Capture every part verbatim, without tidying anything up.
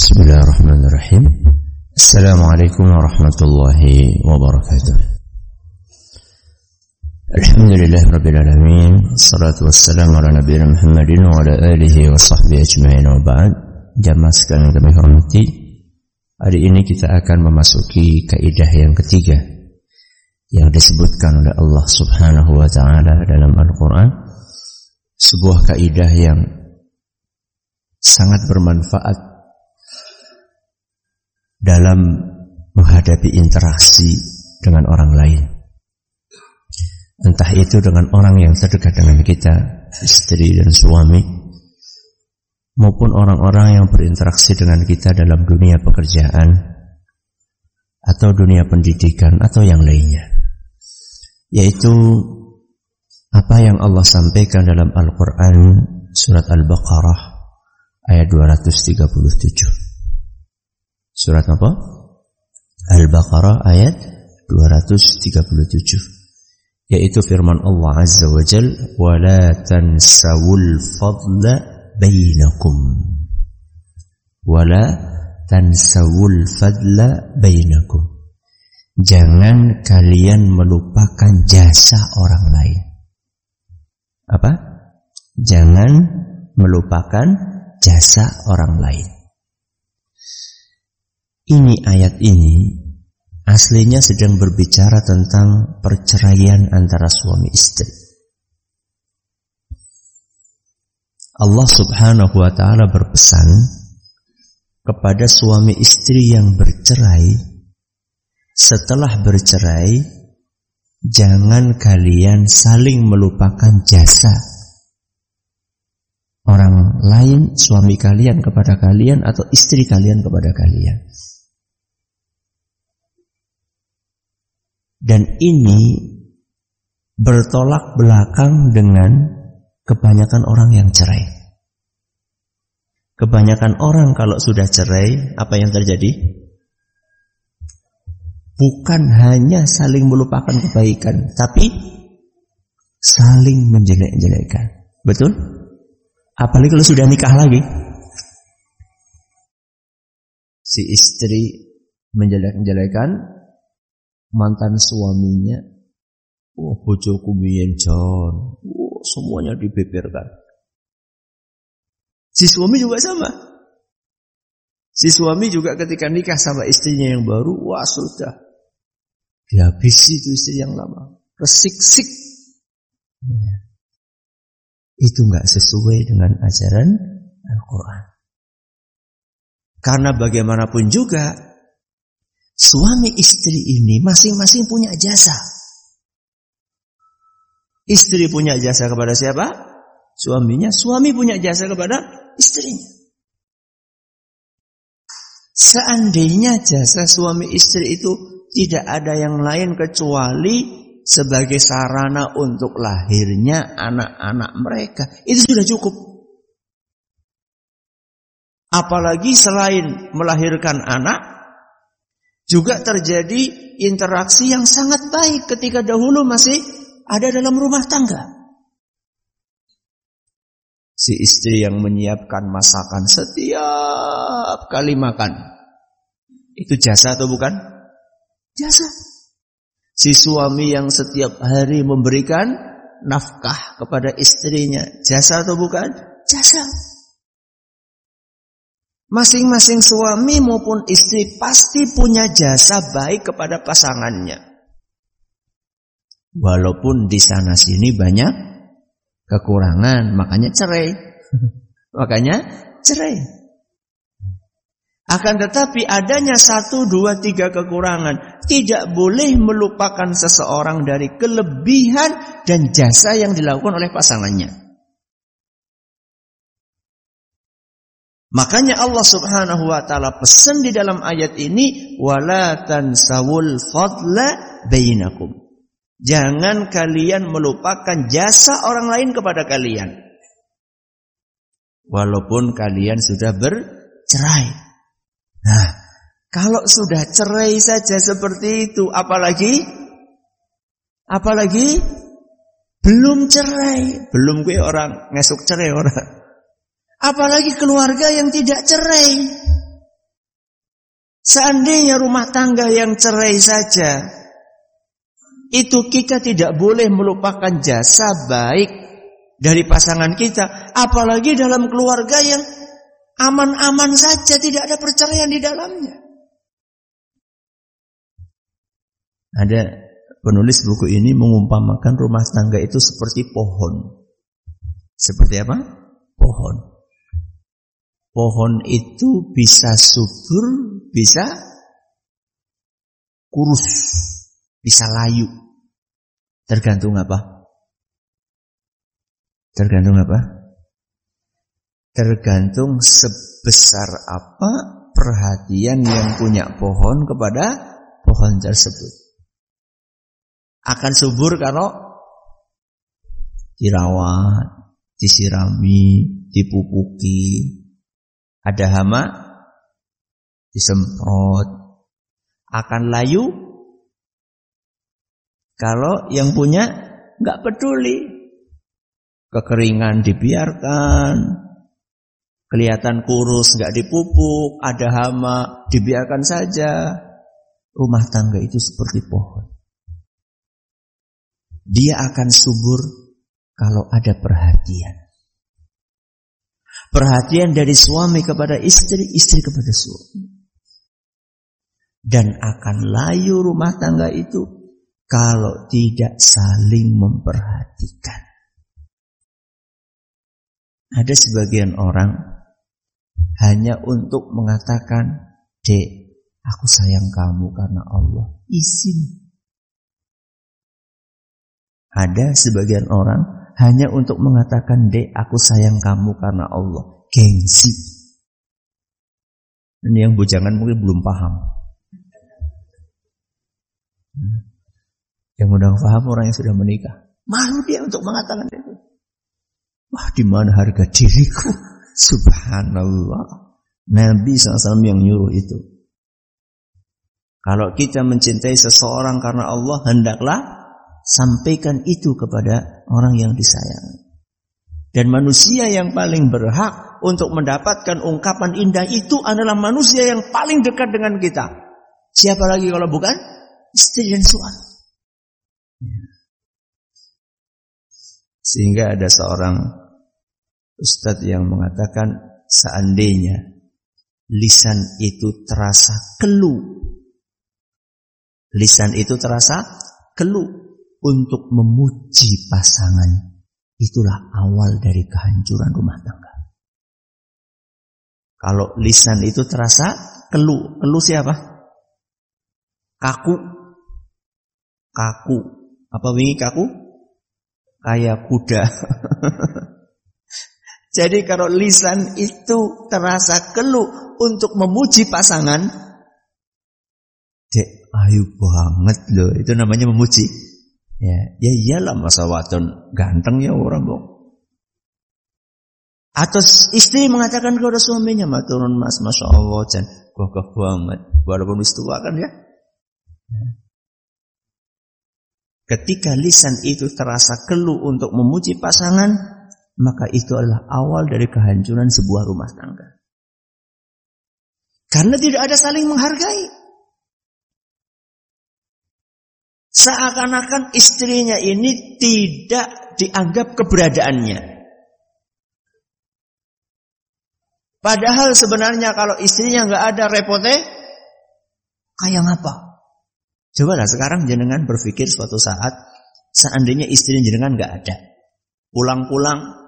Bismillahirrahmanirrahim. Assalamualaikum warahmatullahi wabarakatuh. Alhamdulillahirabbil alamin. Wassalatu wassalamu ala nabiyina Muhammadin wa ala alihi wa sahbihi ajma'in wa ba'd. Jamaah sekalian kami hormati, hari ini kita akan memasuki kaidah yang ketiga yang disebutkan oleh Allah Subhanahu wa taala dalam Al-Qur'an. Sebuah kaidah yang sangat bermanfaat dalam menghadapi interaksi dengan orang lain, entah itu dengan orang yang terdekat dengan kita, istri dan suami, maupun orang-orang yang berinteraksi dengan kita dalam dunia pekerjaan atau dunia pendidikan atau yang lainnya, yaitu apa yang Allah sampaikan dalam Al-Quran surat Al-Baqarah ayat dua ratus tiga puluh tujuh. Surat apa? Al-Baqarah ayat dua ratus tiga puluh tujuh, yaitu firman Allah Azza wa Jal, wa la tansawul fadla bainakum, wa la tansawul fadla bainakum, jangan kalian melupakan jasa orang lain. Apa? Jangan melupakan jasa orang lain. Ini ayat ini aslinya sedang berbicara tentang perceraian antara suami istri. Allah Subhanahu wa taala berpesan kepada suami istri yang bercerai, setelah bercerai jangan kalian saling melupakan jasa orang lain, suami kalian kepada kalian atau istri kalian kepada kalian. Dan ini bertolak belakang dengan kebanyakan orang yang cerai. Kebanyakan orang kalau sudah cerai, apa yang terjadi? Bukan hanya saling melupakan kebaikan, tapi saling menjelek-jelekkan. Betul? Apalagi kalau sudah nikah lagi. Si istri menjelek-jelekan mantan suaminya. Oh, bojoku biyen John. Oh, semuanya dibeberkan. Si suami juga sama. Si suami juga ketika nikah sama istrinya yang baru, wah sudah dihabisi itu istri yang lama. Resik-sik. Ya. Itu enggak sesuai dengan ajaran Al-Quran. Karena bagaimanapun juga suami istri ini masing-masing punya jasa. Istri punya jasa kepada siapa? Suaminya. Suami punya jasa kepada istrinya. Seandainya jasa suami istri itu tidak ada yang lain kecuali sebagai sarana untuk lahirnya anak-anak mereka, itu sudah cukup. Apalagi selain melahirkan anak, juga terjadi interaksi yang sangat baik ketika dahulu masih ada dalam rumah tangga. Si istri yang menyiapkan masakan setiap kali makan, itu jasa atau bukan? Jasa. Si suami yang setiap hari memberikan nafkah kepada istrinya, jasa atau bukan? Jasa. Masing-masing suami maupun istri pasti punya jasa baik kepada pasangannya. Walaupun di sana sini banyak kekurangan, makanya cerai. Makanya cerai. Akan tetapi adanya satu, dua, tiga kekurangan tidak boleh melupakan seseorang dari kelebihan dan jasa yang dilakukan oleh pasangannya. Makanya Allah Subhanahu wa taala pesan di dalam ayat ini, wala tansawul fadla bainakum. Jangan kalian melupakan jasa orang lain kepada kalian. Walaupun kalian sudah bercerai. Nah, kalau sudah cerai saja seperti itu, apalagi apalagi belum cerai, belum gue orang ngesuk cerai orang. Apalagi keluarga yang tidak cerai. Seandainya rumah tangga yang cerai saja, itu kita tidak boleh melupakan jasa baik dari pasangan kita. Apalagi dalam keluarga yang aman-aman saja, tidak ada perceraian di dalamnya. Ada penulis buku ini mengumpamakan rumah tangga itu seperti pohon. Seperti apa? Pohon. Pohon itu bisa subur, bisa kurus, bisa layu. Tergantung apa? Tergantung apa? Tergantung sebesar apa perhatian yang punya pohon kepada pohon tersebut. Akan subur kalau dirawat, disirami, dipupuki. Ada hama, disemprot. Akan layu kalau yang punya nggak peduli. Kekeringan dibiarkan, kelihatan kurus nggak dipupuk, ada hama dibiarkan saja. Rumah tangga itu seperti pohon. Dia akan subur kalau ada perhatian. Perhatian dari suami kepada istri, istri kepada suami. Dan akan layu rumah tangga itu kalau tidak saling memperhatikan. Ada sebagian orang hanya untuk mengatakan, "Dek, aku sayang kamu karena Allah." Izin. Ada sebagian orang hanya untuk mengatakan, "Dek, aku sayang kamu karena Allah." Gengsi. Ini yang bujangan mungkin belum paham. Yang mudah paham orang yang sudah menikah. Malu dia untuk mengatakan itu. Wah, di mana harga diriku? Subhanallah. Nabi shallallahu alaihi wasallam yang nyuruh itu. Kalau kita mencintai seseorang karena Allah, hendaklah sampaikan itu kepada orang yang disayang. Dan manusia yang paling berhak untuk mendapatkan ungkapan indah itu adalah manusia yang paling dekat dengan kita. Siapa lagi kalau bukan istri dan suami? Sehingga ada seorang ustadz yang mengatakan, seandainya lisan itu terasa keluh, lisan itu terasa keluh untuk memuji pasangan, itulah awal dari kehancuran rumah tangga. Kalau lisan itu terasa keluh, keluh siapa? Kaku, kaku. Apa wingi kaku? Kayak kuda. Jadi kalau lisan itu terasa keluh untuk memuji pasangan, dek ayu banget loh, itu namanya memuji. Ya, ya iyalah masa wadon ganteng ya orang bong. Atau istri mengatakan kepada suaminya, maturun mas, masya Allah, jan gagah banget, walaupun wis tua kan ya. Ketika lisan itu terasa keluh untuk memuji pasangan, maka itu adalah awal dari kehancuran sebuah rumah tangga. Karena tidak ada saling menghargai. Seakan-akan istrinya ini tidak dianggap keberadaannya. Padahal sebenarnya kalau istrinya nggak ada repotnya, kayak ngapa? Cobalah sekarang jenengan berpikir suatu saat, seandainya istri jenengan nggak ada, pulang-pulang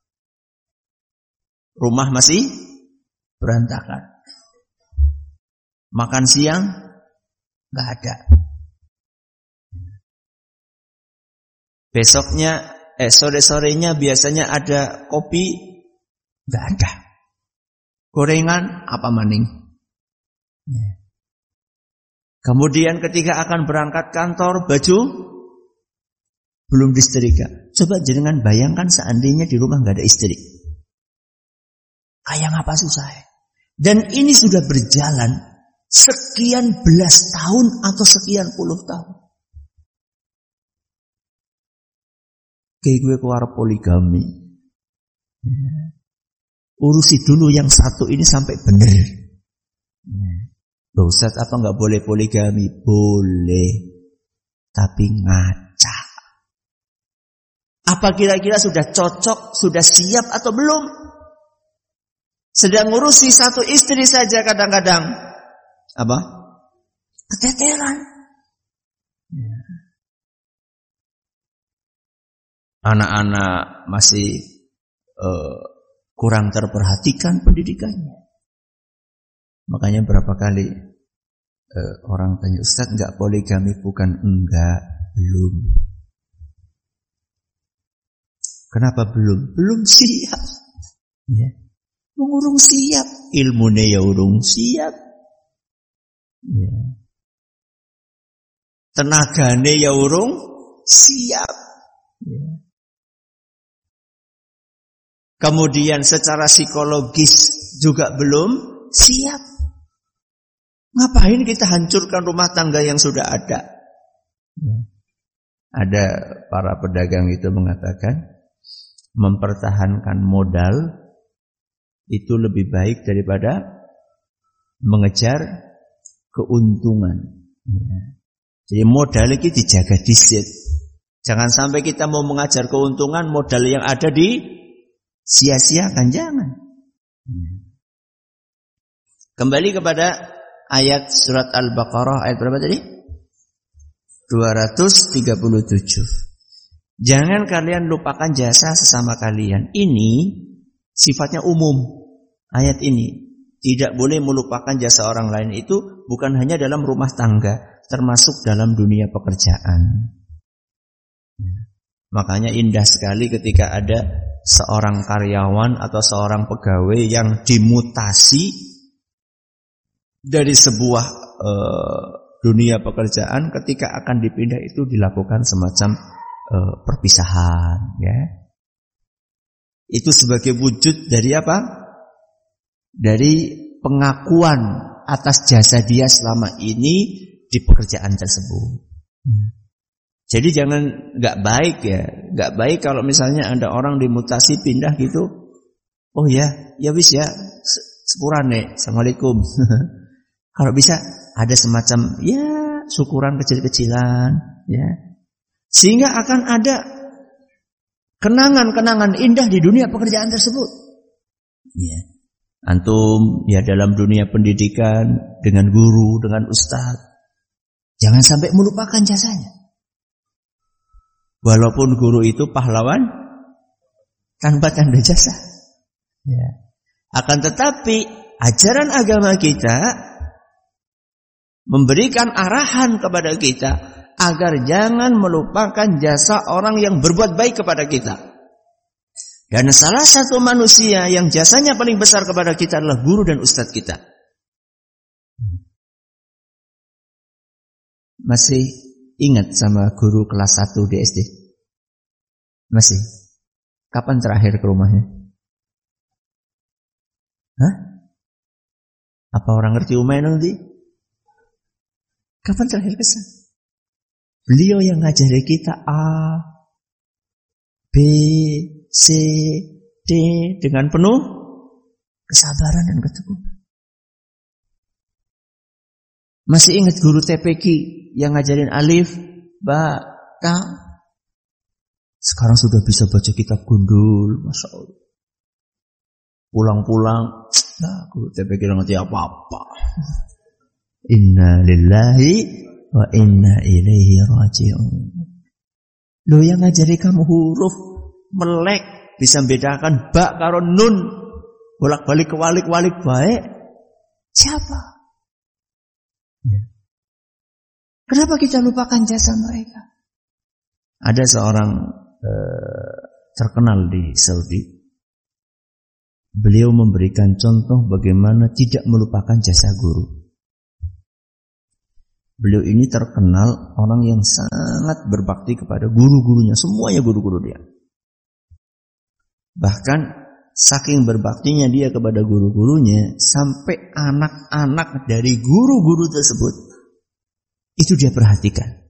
rumah masih berantakan, makan siang nggak ada. Besoknya, eh sore-sorenya biasanya ada kopi, nggak ada. Gorengan apa maning? Ya. Kemudian ketika akan berangkat kantor, baju belum disetrika. Coba jenengan bayangkan seandainya di rumah nggak ada istri. Kayak apa susah? Dan ini sudah berjalan sekian belas tahun atau sekian puluh tahun. Kayak gue keluar poligami. Ya. Urusi dulu yang satu ini sampai benar. Ya. Loh Ustaz, apa enggak boleh poligami? Boleh. Tapi ngaca. Apa kira-kira sudah cocok, sudah siap atau belum? Sedang ngurusi satu istri saja kadang-kadang apa? Keteteran. Ya. Anak-anak masih uh, kurang terperhatikan pendidikannya. Makanya berapa kali uh, orang tanya, Ustaz enggak poligami? Bukan enggak, belum. Kenapa belum? Belum siap. Ya. Urung siap. Ilmunya ya urung siap. Ya. Tenagane ya urung siap. Ya. Kemudian secara psikologis juga belum siap. Ngapain kita hancurkan rumah tangga yang sudah ada? Ya. Ada para pedagang itu mengatakan, mempertahankan modal itu lebih baik daripada mengejar keuntungan. Ya. Jadi modal itu dijaga disit. Jangan sampai kita mau mengajar keuntungan, modal yang ada di sia-siakan, jangan. Ya. Kembali kepada ayat surat Al-Baqarah, ayat berapa tadi? dua ratus tiga puluh tujuh. Jangan kalian lupakan jasa sesama kalian. Ini sifatnya umum. Ayat ini tidak boleh melupakan jasa orang lain, itu bukan hanya dalam rumah tangga, termasuk dalam dunia pekerjaan. Ya. Makanya indah sekali ketika ada seorang karyawan atau seorang pegawai yang dimutasi dari sebuah uh, dunia pekerjaan, ketika akan dipindah itu dilakukan semacam uh, perpisahan, ya. Itu sebagai wujud dari apa? Dari pengakuan atas jasa dia selama ini di pekerjaan tersebut. Jadi jangan, nggak baik ya, nggak baik kalau misalnya ada orang dimutasi pindah gitu. Oh ya, ya wis ya, sepurane, assalamualaikum. Kalau bisa ada semacam ya syukuran kecil-kecilan, ya, sehingga akan ada kenangan-kenangan indah di dunia pekerjaan tersebut. Ya. Antum ya dalam dunia pendidikan dengan guru, dengan ustadz, jangan sampai melupakan jasanya. Walaupun guru itu pahlawan tanpa tanda jasa. Ya. Akan tetapi ajaran agama kita memberikan arahan kepada kita agar jangan melupakan jasa orang yang berbuat baik kepada kita. Dan salah satu manusia yang jasanya paling besar kepada kita adalah guru dan ustadz kita. Masih ingat sama guru kelas satu di S D? Masih? Kapan terakhir ke rumahnya? Hah? Apa orang ngerti umay nanti? Kapan terakhir kesan? Beliau yang ngajari kita A, B, C, D dengan penuh kesabaran dan ketekunan. Masih ingat guru T P Q yang ngajarin alif, ba, ta? Sekarang sudah bisa baca kitab gundul, masya Allah. Pulang-pulang, nah, guru T P Q ngerti apa-apa. Inna lillahi wa inna ilaihi raji'un. Lo yang ngajari kamu huruf melek, bisa membedakan ba karo nun, bolak-balik kewalik-walik baik, siapa? Ya. Kenapa kita lupakan jasa mereka? Ada seorang eh, terkenal di Saudi. Beliau memberikan contoh bagaimana tidak melupakan jasa guru. Beliau ini terkenal orang yang sangat berbakti kepada guru-gurunya, semuanya guru-guru dia. Bahkan saking berbaktinya dia kepada guru-gurunya, sampai anak-anak dari guru-guru tersebut itu dia perhatikan.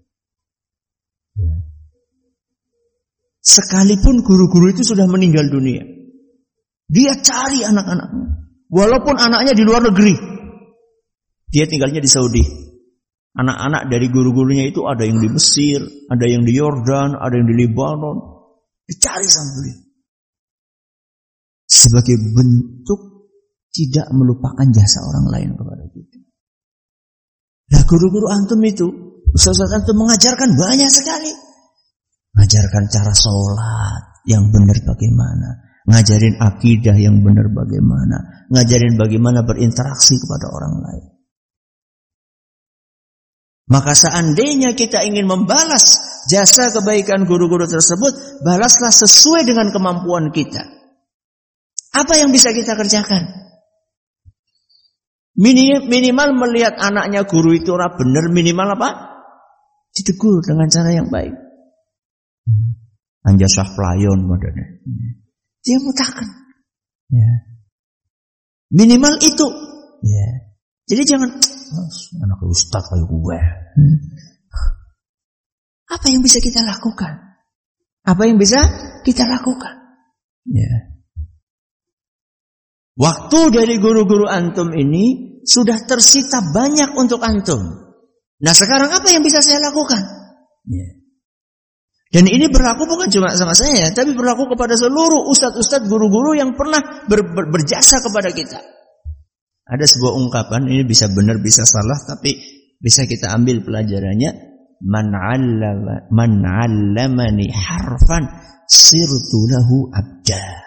Sekalipun guru-guru itu sudah meninggal dunia, dia cari anak-anaknya, walaupun anaknya di luar negeri. Dia tinggalnya di Saudi. Anak-anak dari guru-gurunya itu ada yang di Mesir, ada yang di Yordan, ada yang di Lebanon. Dicari sama beliau. Sebagai bentuk tidak melupakan jasa orang lain kepada kita. Nah, guru-guru antum itu, ustaz-ustaz antum mengajarkan banyak sekali. Mengajarkan cara sholat yang benar bagaimana, ngajarin akidah yang benar bagaimana, ngajarin bagaimana berinteraksi kepada orang lain. Maka seandainya kita ingin membalas jasa kebaikan guru-guru tersebut, balaslah sesuai dengan kemampuan kita. Apa yang bisa kita kerjakan? Minimal melihat anaknya guru itu orang benar, minimal apa? Ditegur dengan cara yang baik. Anja sah pelayon modalnya. Dia mutakan. Ya. Minimal itu. Ya. Jadi jangan anak ustaz kayak gue. Hmm. Apa yang bisa kita lakukan? Apa yang bisa kita lakukan? Ya. Waktu dari guru-guru antum ini sudah tersita banyak untuk antum. Nah, sekarang apa yang bisa saya lakukan? Ya. Dan ini berlaku bukan cuma sama saya, tapi berlaku kepada seluruh ustadz-ustadz guru-guru yang pernah ber, ber, berjasa kepada kita. Ada sebuah ungkapan, ini bisa benar bisa salah, tapi bisa kita ambil pelajarannya. Man 'allama man 'allamani harfan sirtu lahu abda.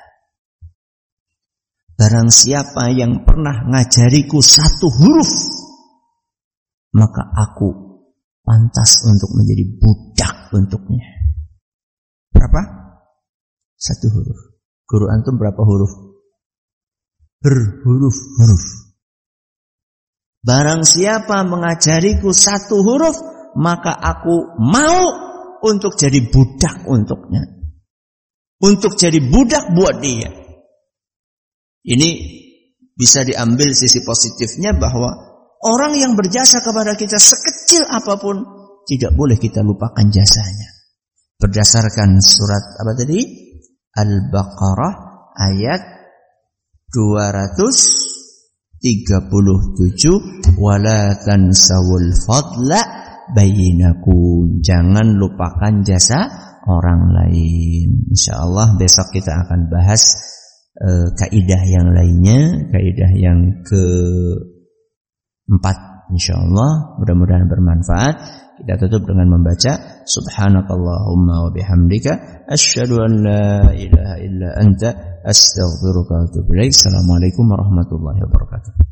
Barang siapa yang pernah ngajariku satu huruf, maka aku pantas untuk menjadi budak untuknya. Berapa? Satu huruf. Guru antum berapa huruf? Berhuruf-huruf. Barang siapa mengajariku satu huruf, maka aku mau untuk jadi budak untuknya. Untuk jadi budak buat dia. Ini bisa diambil sisi positifnya bahwa orang yang berjasa kepada kita sekecil apapun, tidak boleh kita lupakan jasanya. Berdasarkan surat apa tadi? Al-Baqarah ayat dua ratus tiga puluh tujuh, wala tansawul fadla bainakum. Jangan lupakan jasa orang lain. Insyaallah besok kita akan bahas uh, kaidah yang lainnya, kaidah yang keempat insyaallah. Mudah-mudahan bermanfaat. Kita tutup dengan membaca subhanakallahumma wa bihamdika asyhadu an la ilaha illa anta astaghfiruka wa atubu ilaik. Assalamualaikum warahmatullahi wabarakatuh.